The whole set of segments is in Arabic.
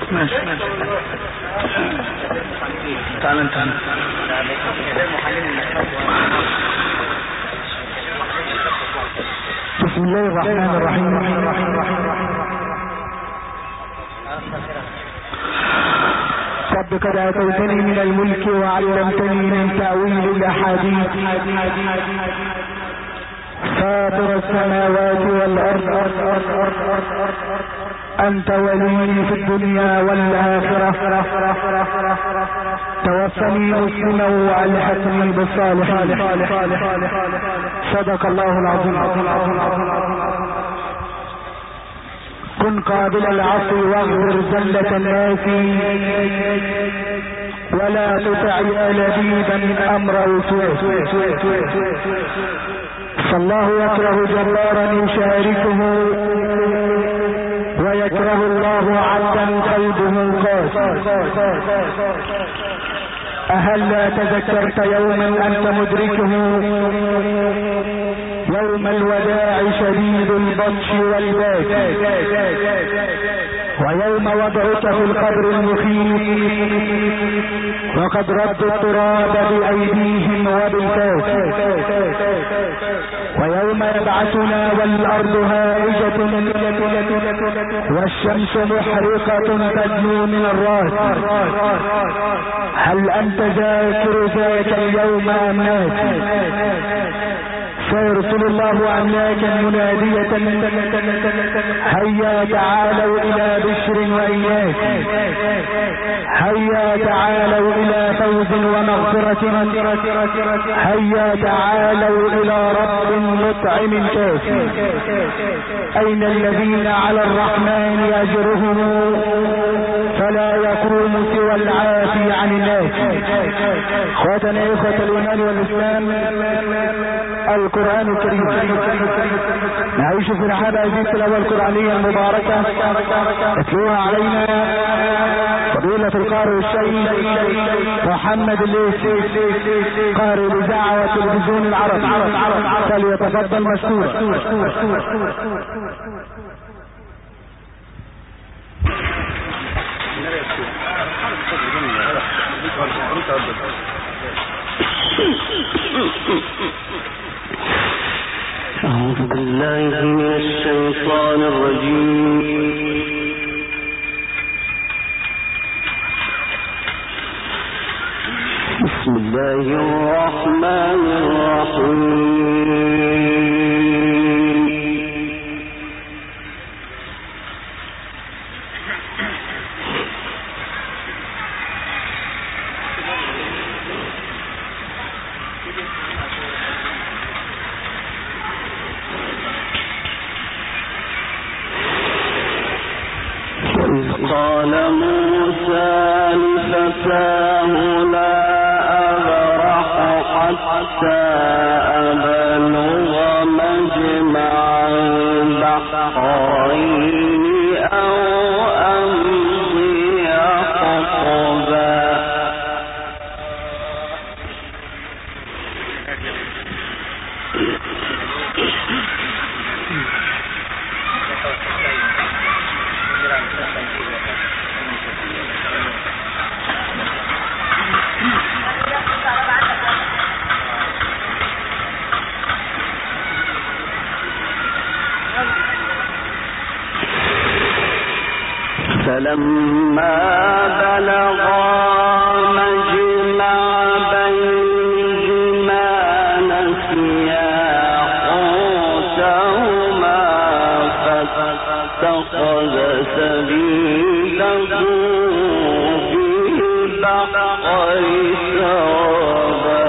ماشي. تعال انت. بسم الله الرحمن الرحيم. رب قد آتيتني من الملك وعلمتني من تأويل الأحاديث فاطر السماوات والأرض أنت ولي في الدنيا والآخرة توفني مسلما وألحقني بالصالحين. صدق الله العظيم. كن قابل العفو واغفر زلة الناس ولا تطع يا لبيبا أمر وسوس. فالله يكره جبارا يشاركه ويكره الله عبدا قلبه قاس. أهلا تذكرت يوما أنت مدركه يوم الوداع شديد البطش والباس ويوم وضعك في القبر المخيف وقد ردوا التراب بأيديهم وبالكاس ويوم يبعثنا والأرض هائجة والشمس محرقة تدنو من الراس. هل أنت ذاكر ذاك اليوم أم ناسي؟ فيرسل الله أملاكا منادية هيا تعالوا إلى بشر وإياس، هيا تعالوا إلى فوز ومغفرة، هيا تعالوا إلى رب مطعم كافي. أين الذين على الرحمن يجرهم فلا يقوم سوى العافي عن الناس. اخواتنا اخوة الايمان والاسلام، القرآن الكريم نعيش في رحاب هذه التلاوة القرآنية المباركة اتلوها علينا فضيلة القارئ الشيخ محمد الليثي قارئ الإذاعة والتلفزيون العربي، فليتفضل مشكورا. أعوذ بالله من الشيطان الرجيم. بسم الله الرحمن الرحيم. قال موسى لفتاه لا أبرح حتى أبلغ مجمع البحرين أو أمضي حقبا. فلما بلغا مجمع بينهما نسيا حوتهما فاتخذ سبيله في البحر سربا.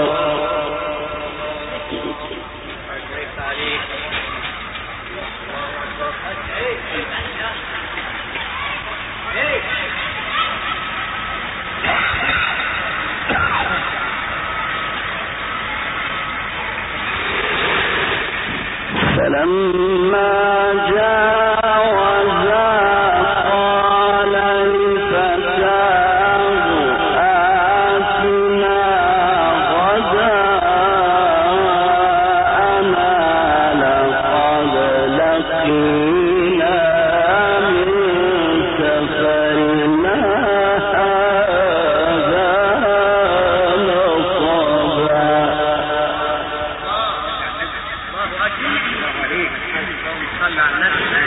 فلما جاوزا قال لفتاه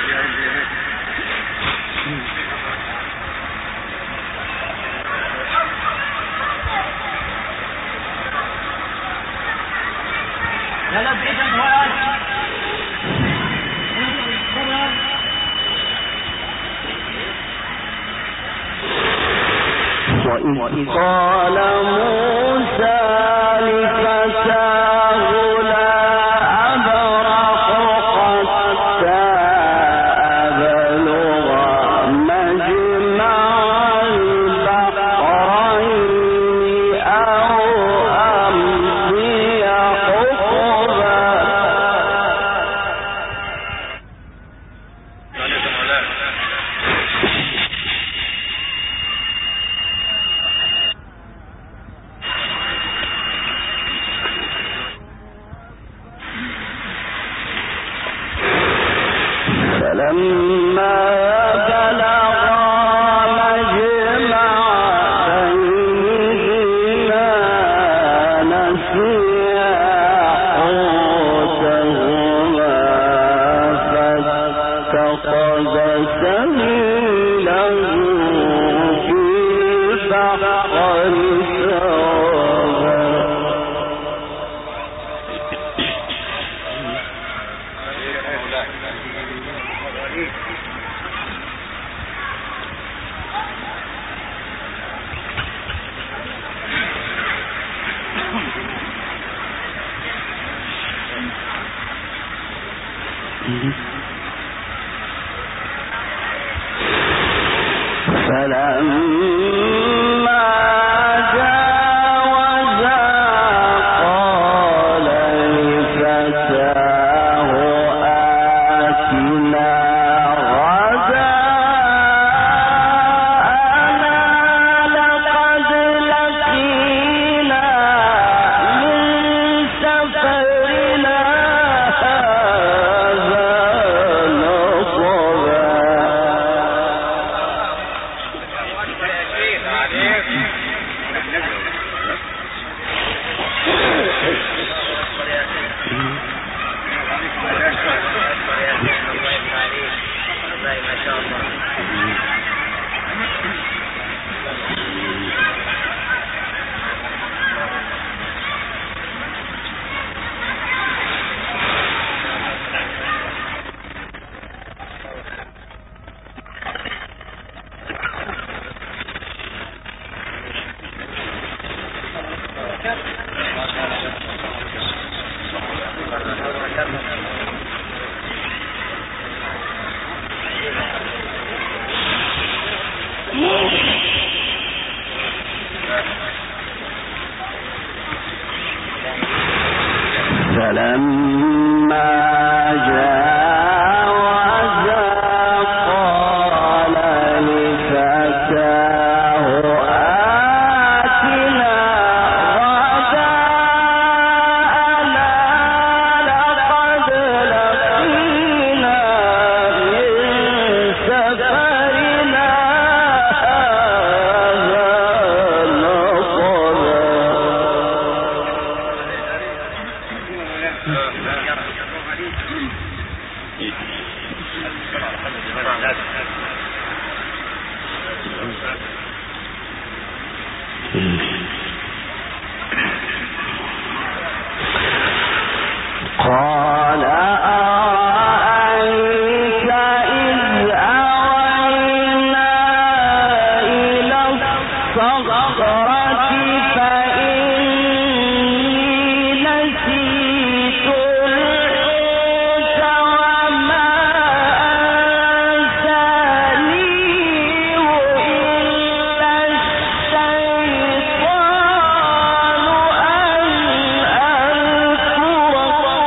وإذ قال موسى لفتاه لا أبرح حتى أبلغ مجمع البحرين أو أمضي حقبا. فلما بلغا مجمع بينهما نسيا حوتهما فاتخذ سبيله في البحر سربا. فلما جاوزا قال لفتاه آتنا غداءنا لقد لقينا من سفرنا هذا نصبا. فلما جاوزا قال لفتاه آتنا غداءنا لقد لقينا من سفرنا هذا نصبا. قال أرأيت إذ أوينا إلى الصخرة فإني نسيت الحوت وما أنسانيه إلا الشيطان أن أذكره.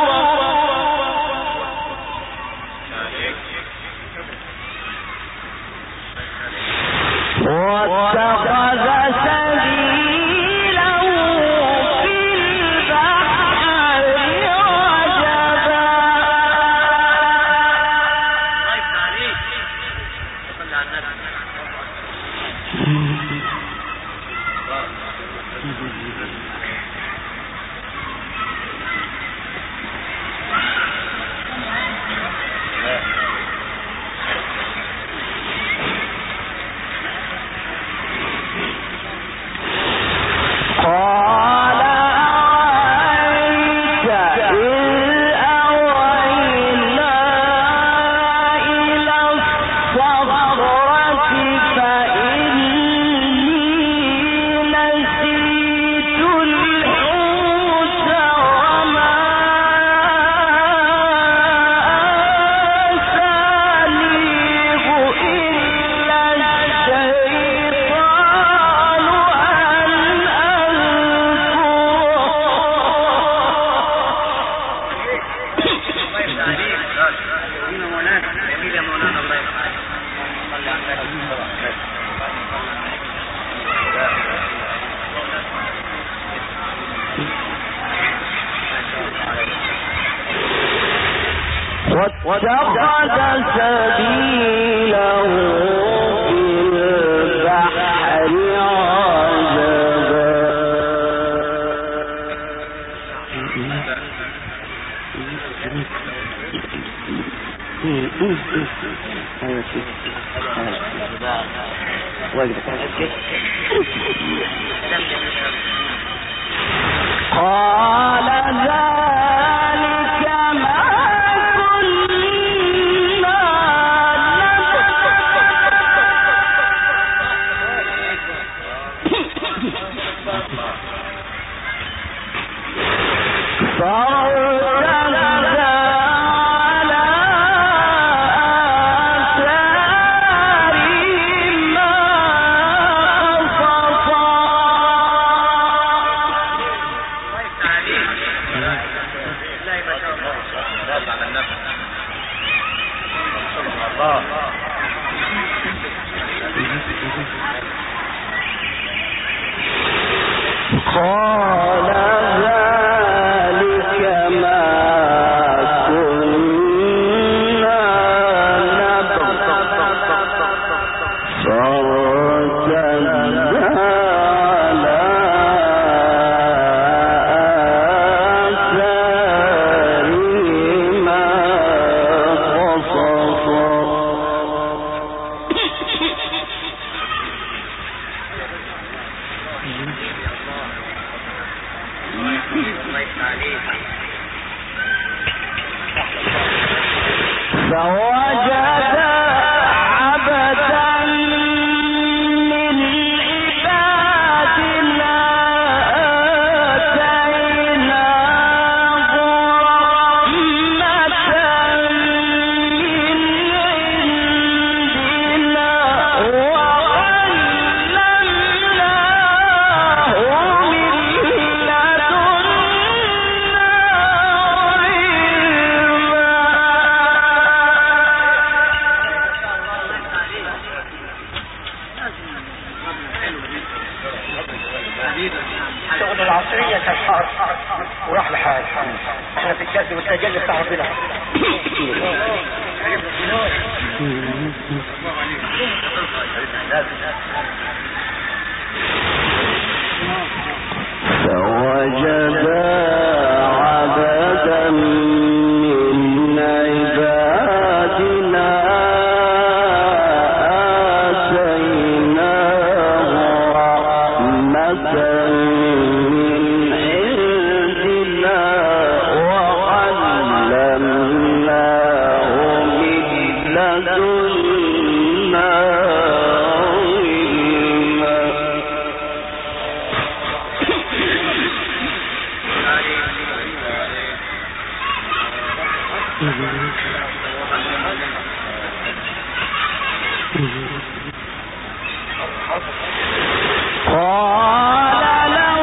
واتخذ سبيله في البحر عجبا. واتخذ سبيله في البحر قال ذلك ما كنا قال ذلك ما كنا نبغ فارتدنا على آثارهما قصصا فوجد عبدا من عبادنا آتيناه رحمة من عندنا وعلمناه من لدنا شغل العصرية كالحار وراح لحال احنا في الجد والتجلي بتاع ربنا. فوجد عبدا من عبادنا آتيناه رحمة من عندنا وعلمناه من لدنا علما. قال له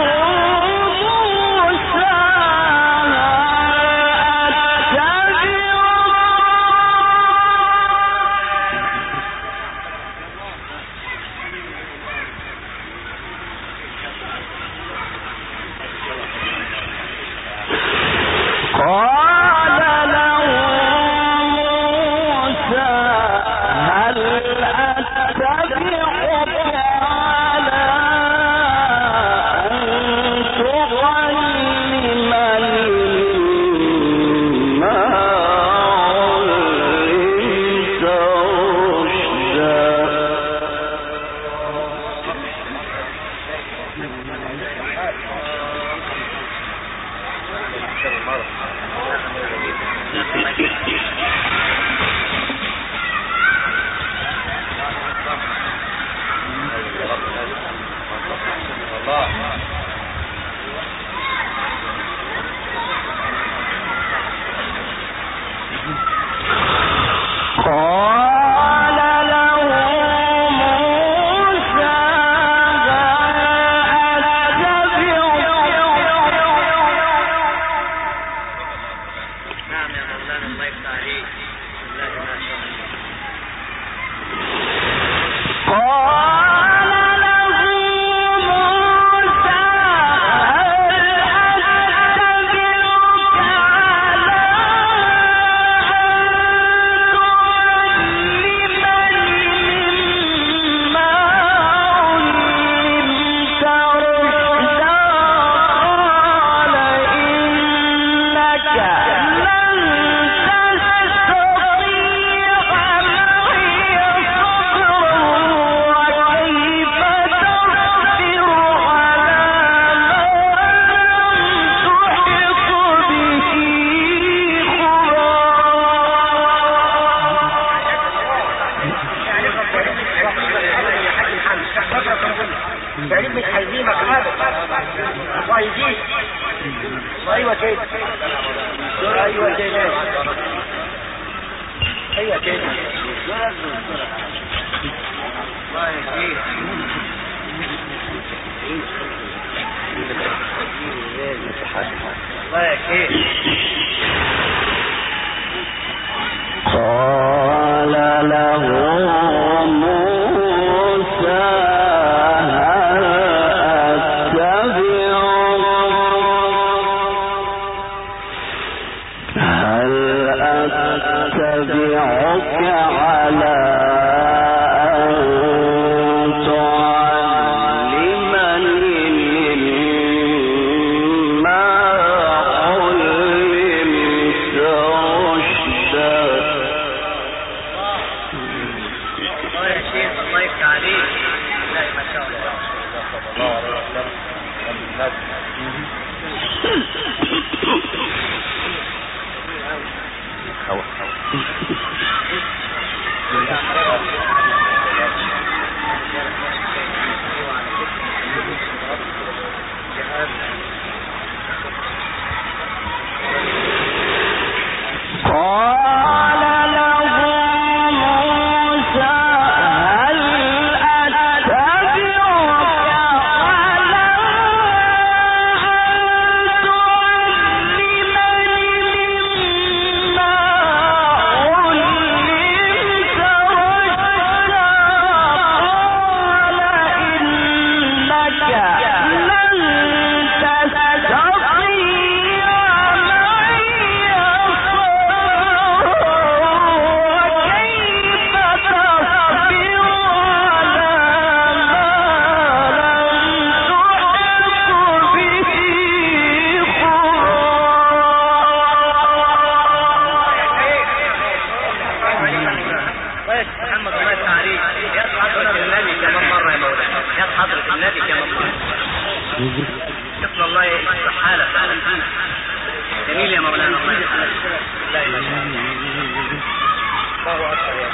موسى هل أتبعك على أن تشرك معي ما ليس لك به علم فاتبعني أهدك صراطا سويا. قال له موسى هل أتبعك على أن تشرك معي ما ليس لك به علم فاتبعني أهدك صراطا سويا. قال له موسى هل أتبعك على أن تشرك معي ما ليس لك به علم فاتبعني أهدك صراطا سويا. يجيب. ايوه كده، ايوه كده، ايوه كده. الله يهديك. الله يهديك. قال له موسى هل أتبعك على أن تعلمني مما علمت رشدا. الله يا شيخ، الله يفتح عليك. لا ما شاء الله. شكرا الله يصلح حالك. جميل يا مولانا. الله يسعدك. لا ما شاء الله. الله اكبر يا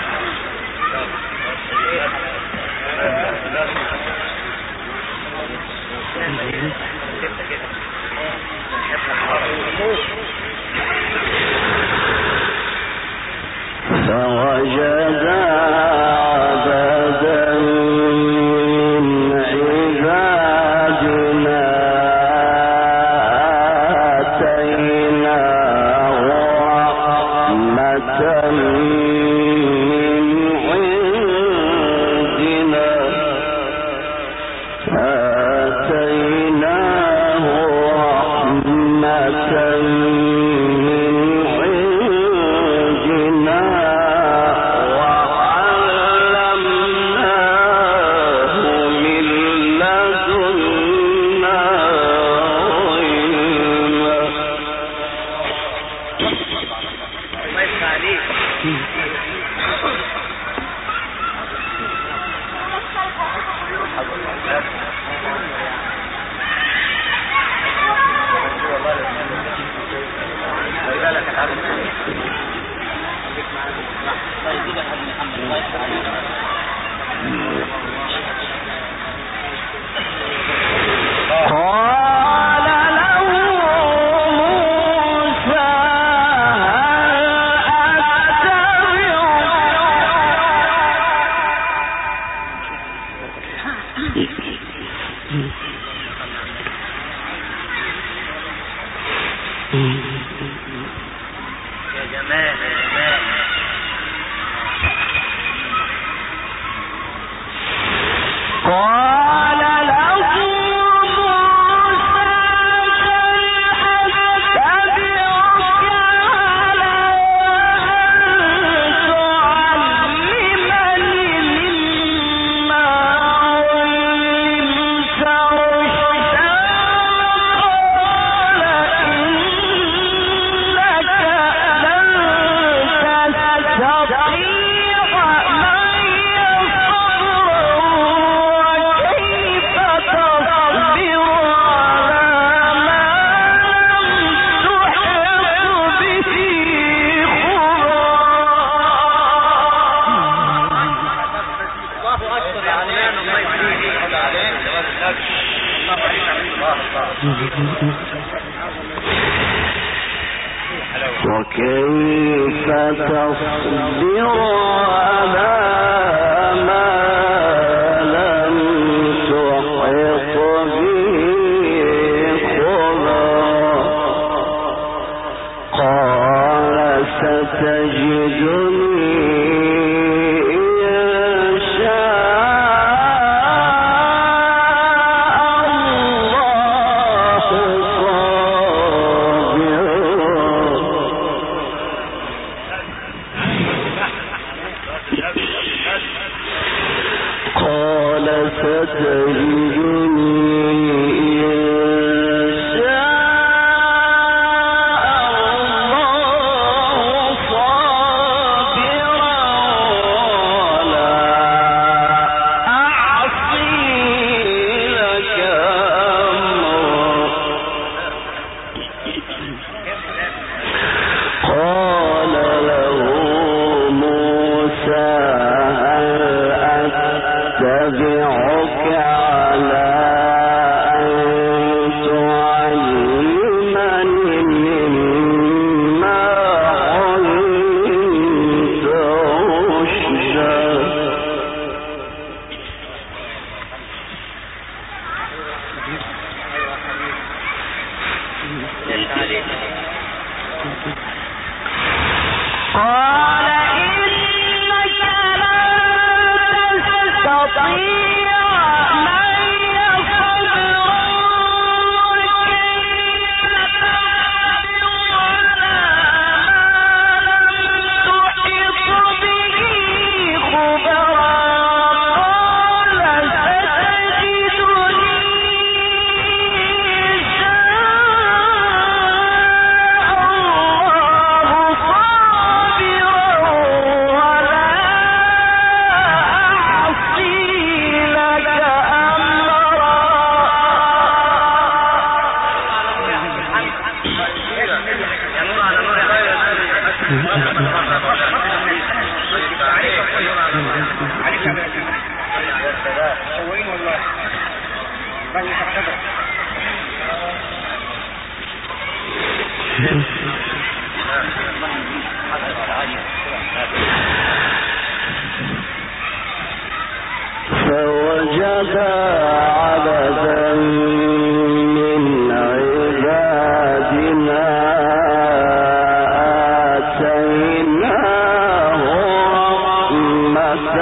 فوجد عبدا من عبادنا آتيناه رحمة من وكيف تصبر على ما لم تحط به خبرا قال ستجدني فوجد عبدا من عبادنا آتيناه رحمة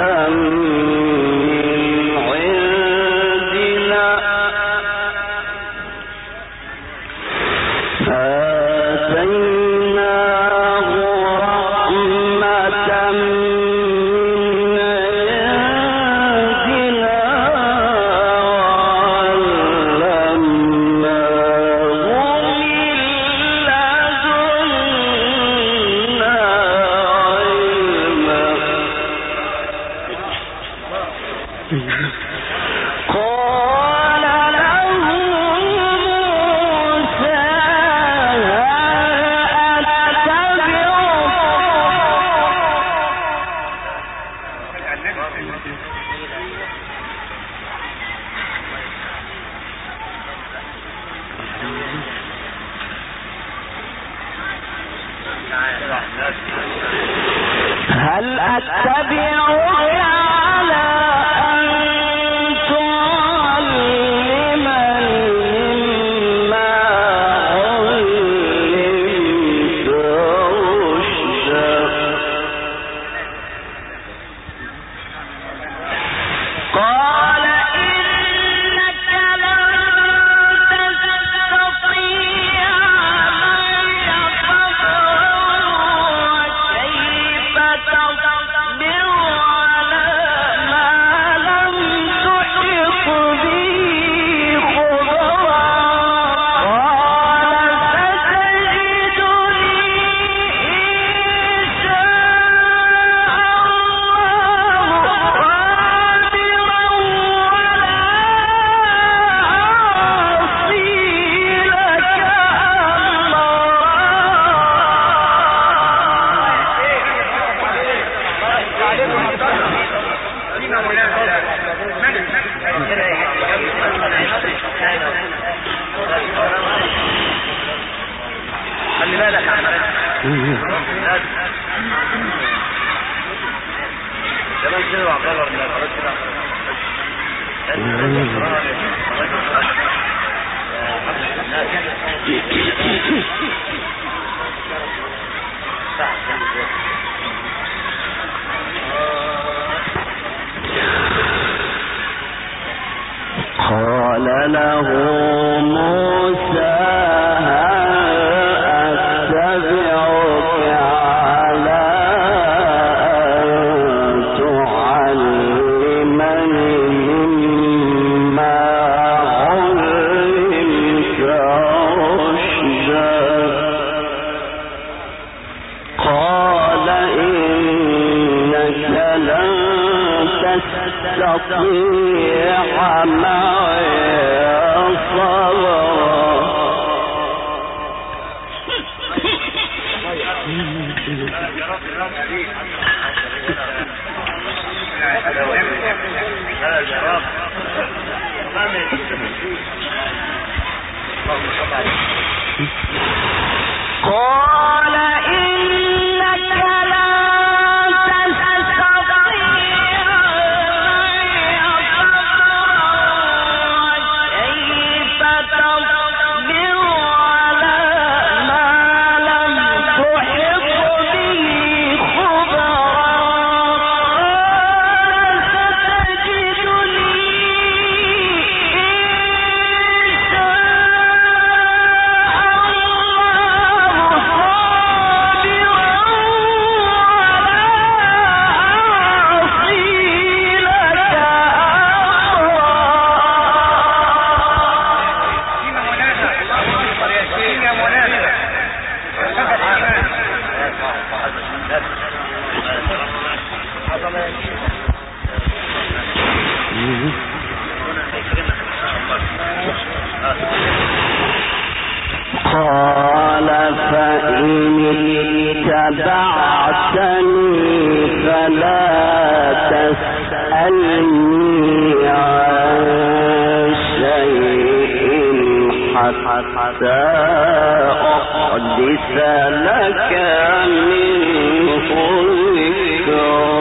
من عندنا هل أتبعك على أن تعلمني مما علمت رشدا قال إنك لن تستطيع معي صبرا وكيف تصبر على قال له موسى تستطيع معي صبرا قال إنك لن تستطيع كيف تصبر على ما لم تحط به خبرا ستجدني قال فإن اتبعتني فلا تسألني عن شيء حتى أحدث لك منه ذكرا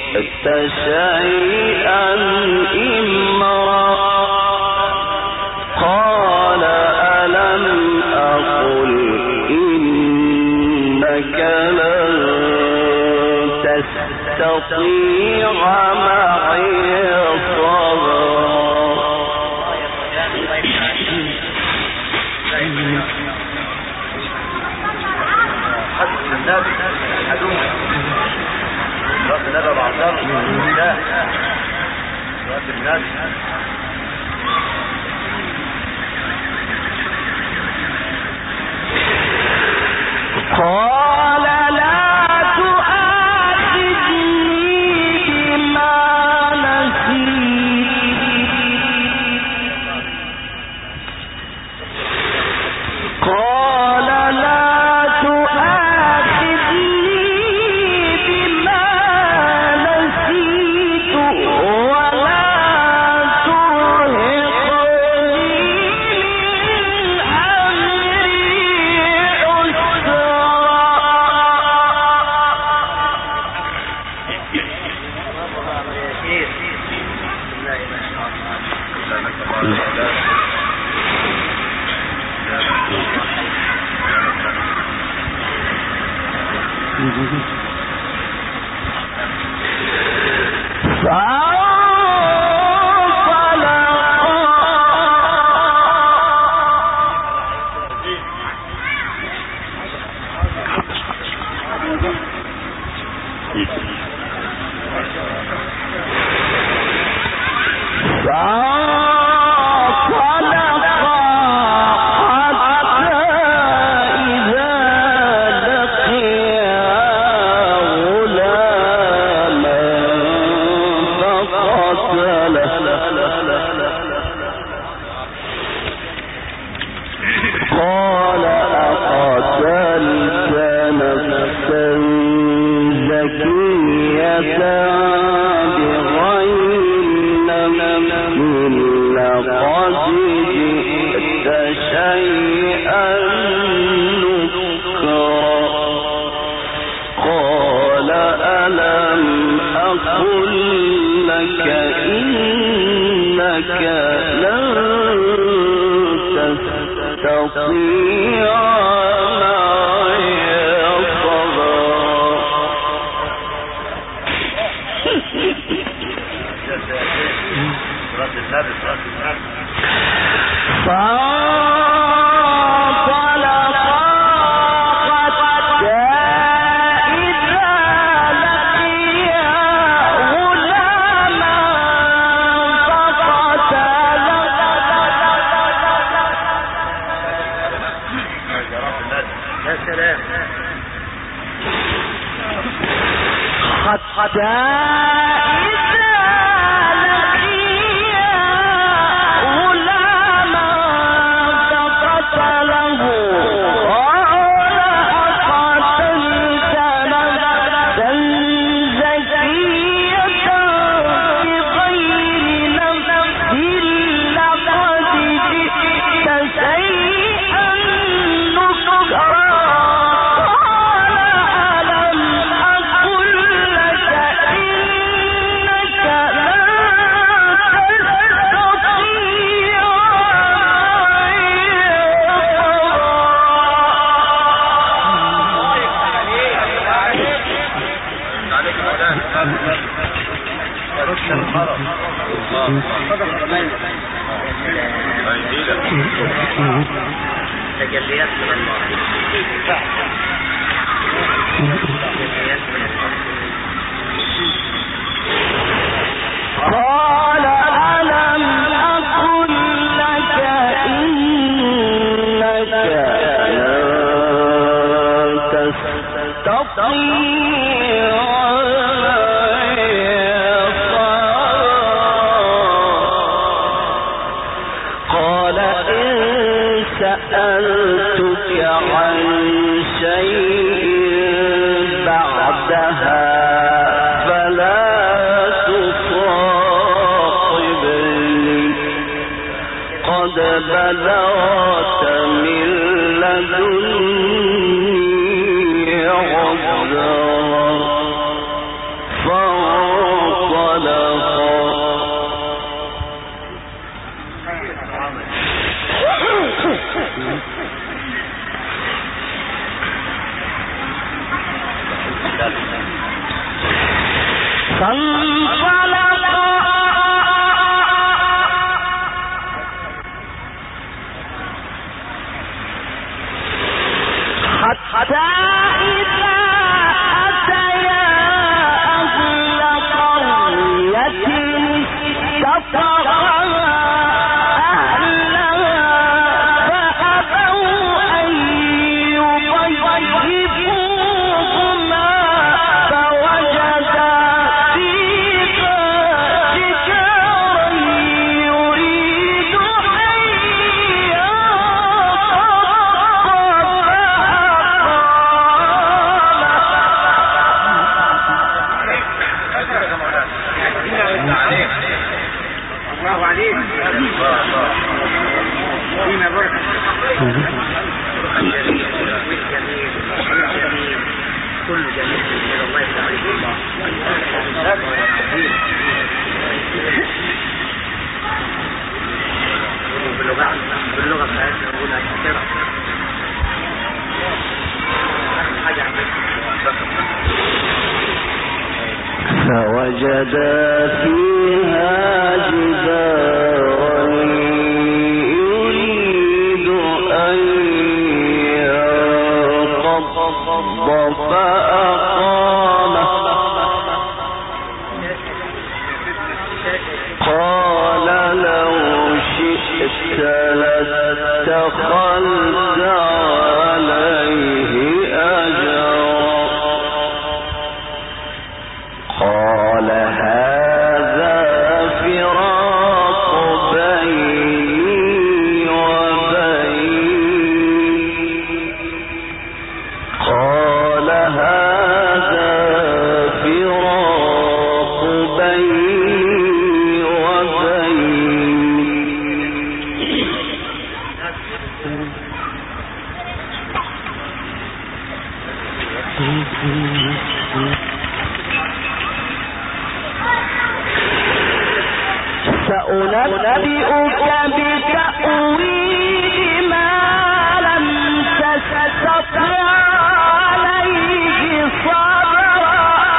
جئت شيئا إمرا قال ألم أقل إنك لن تستطيع معي صبرا. قال لا تؤاخذني بما نسيت قال لا تؤاخذني بما نسيت ولا ترهقني من قال أقتلت نفسا زكية بغير نفس لقد جئت شيئا نكرا قال ألم أقل لك إنك لن تستطيع معي صبرا. فانطلقا حتى إذا لقيا غلاما فقتله يا سلام حتى إذا لقيا غلاما فقتله قال أقتلت نفسا زكية بغير نفس لقد جئت شيئا نكرا قال ألم أقل لك إنك لن تستطيع تجليات من الله. قال ألم أقل لك إنك لن تستطيع قال إن سألتك عن شيء بعدها فلا تصاحبني قد بلغت من لدني عذرا فانطلقا فوجدا فيها جدارا يريد أن ينقض فأقامه قال لو شئت لاتخذت عليه أجرا قال هذا فراق بيني وبينك قال هذا فراق بيني وبينك سأنبئك بتأويل ما لم تستطع عليه صبرا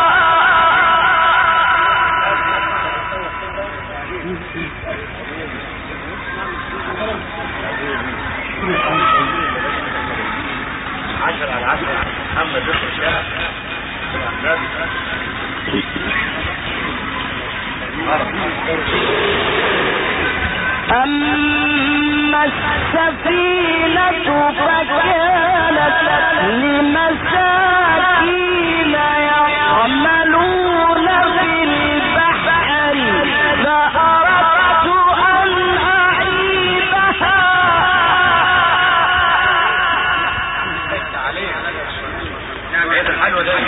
عشر على عشر محمد ذكر الشارع أما السفينة فكانت لمساكين يعملون في البحر فأردت أن أعيبها نعم عيد الحلوة ده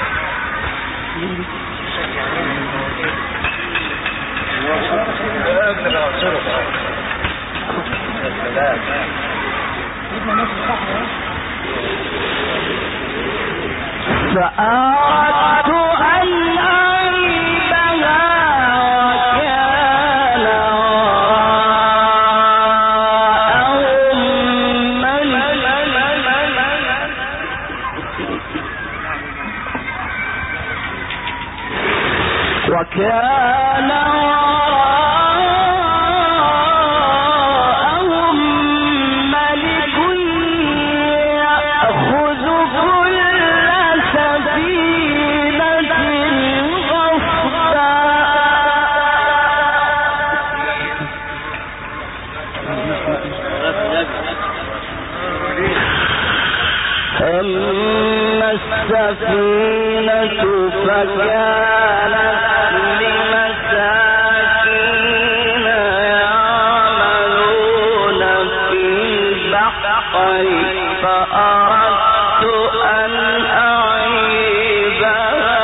فأردت أن أعيبها وكان وراءهم ملك وكان وراءهم ملك يأخذ كل سفينة غصبا أما السفينة فكانت لمساكين يعملون في البحر فأردت أن أعيبها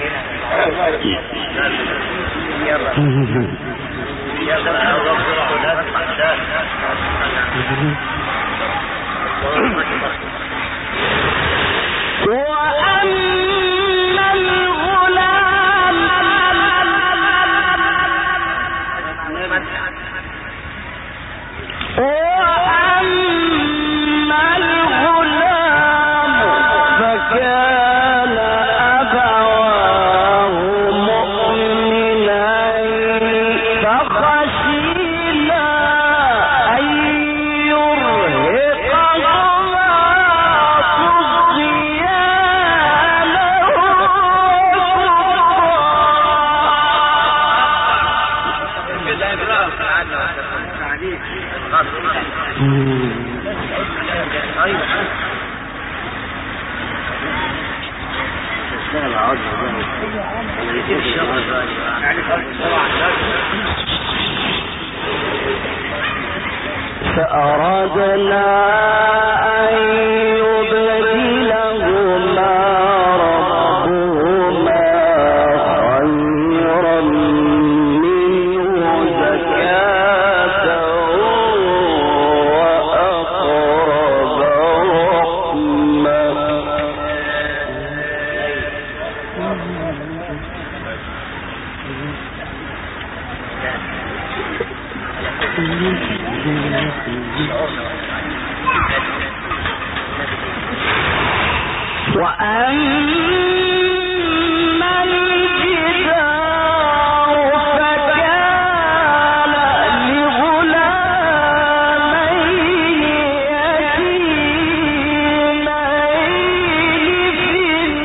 فأردنا أن يبدلهما ربهما خيرا منه زكاة وأقرب رحما. وأما الجدار فكان لغلامين يتيمين في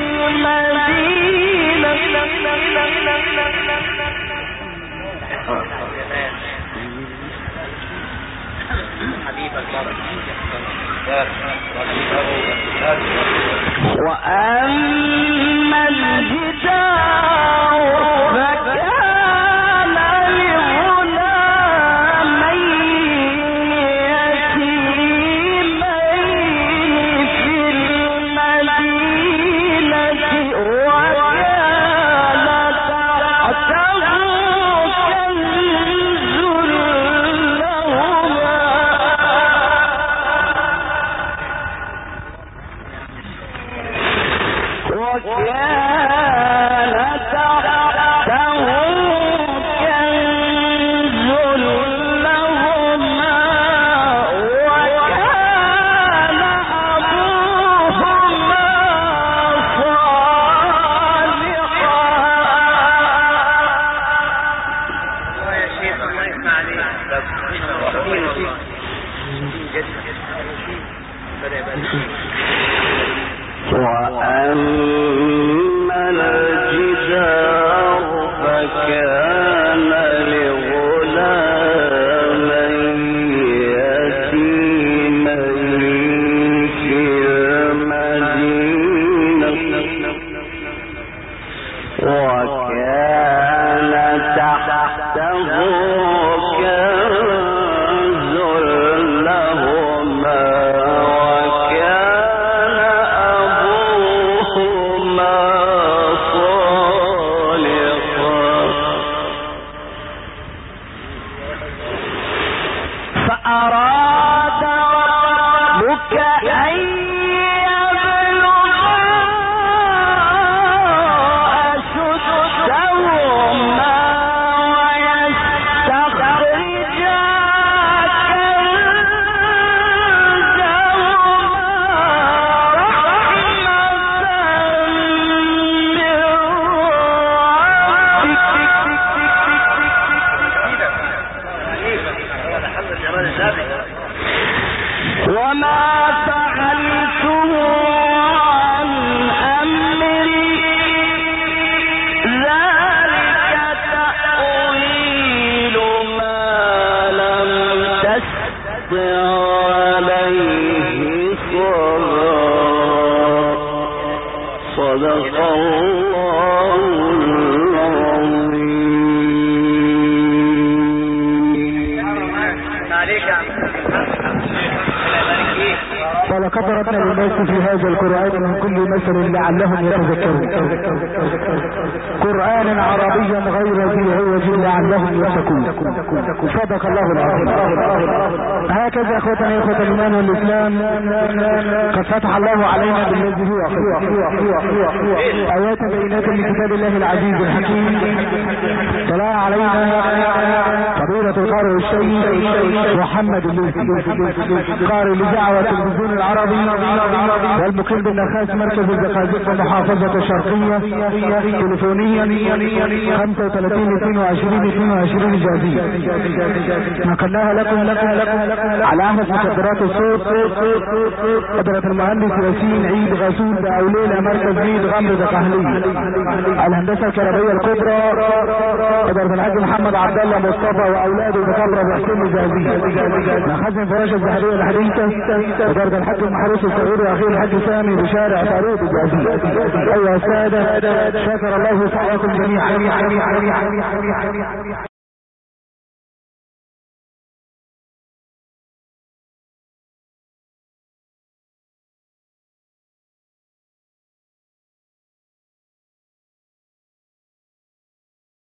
وأما الجدار فكان لغلامين يتيمين في المدينة وكان تحته كنز لهما وأما الجدار فكان لغلامين يتيمين في المدينة وكان تحته كنز لهما فأراد ربك أن يبلغا أشدهما ويستخرجا وما فعلته عن أمري ذلك تأويل ما لم تستطع عليه صبرا. صدق الله العظيم. صدق ولقد ضربنا للناس في هذا القرآن من كل مثل لعلهم يتذكرون. قرآنا عربيا غير ذي عوج لعلهم يتقون. صدق الله العظيم. هكذا اخوتنا اخوة الايمان والاسلام قد فتح الله علينا بالذي هو ايات بينات من كتاب الله العزيز الحكيم. طلع علينا فضيلة القارئ الشيخ محمد الليثي قارئ لدعوة التلفزيون العربي والمقيم بالنخاس مركز الزقازيق ومحافظة الشرقية. تليفونيا 35 22 22 جازية. نقلناها لكم على عهد مكبرات الصوت قدرة المهندس ياسين عيد غسول بأوليلة مركز عيد غمر دقهلية. الهندسة الكهربائية الكبرى قدرة الحاج محمد عبد الله مصطفى واولاده بكبرى بحسين جازية. مخازن فراشة الزهرية الحديثة قدرة الحاج المحروس الصغير واخيه الحاج سامي بشارع طريق الجازية. ايها السادة شكر الله سعيكم جميعا.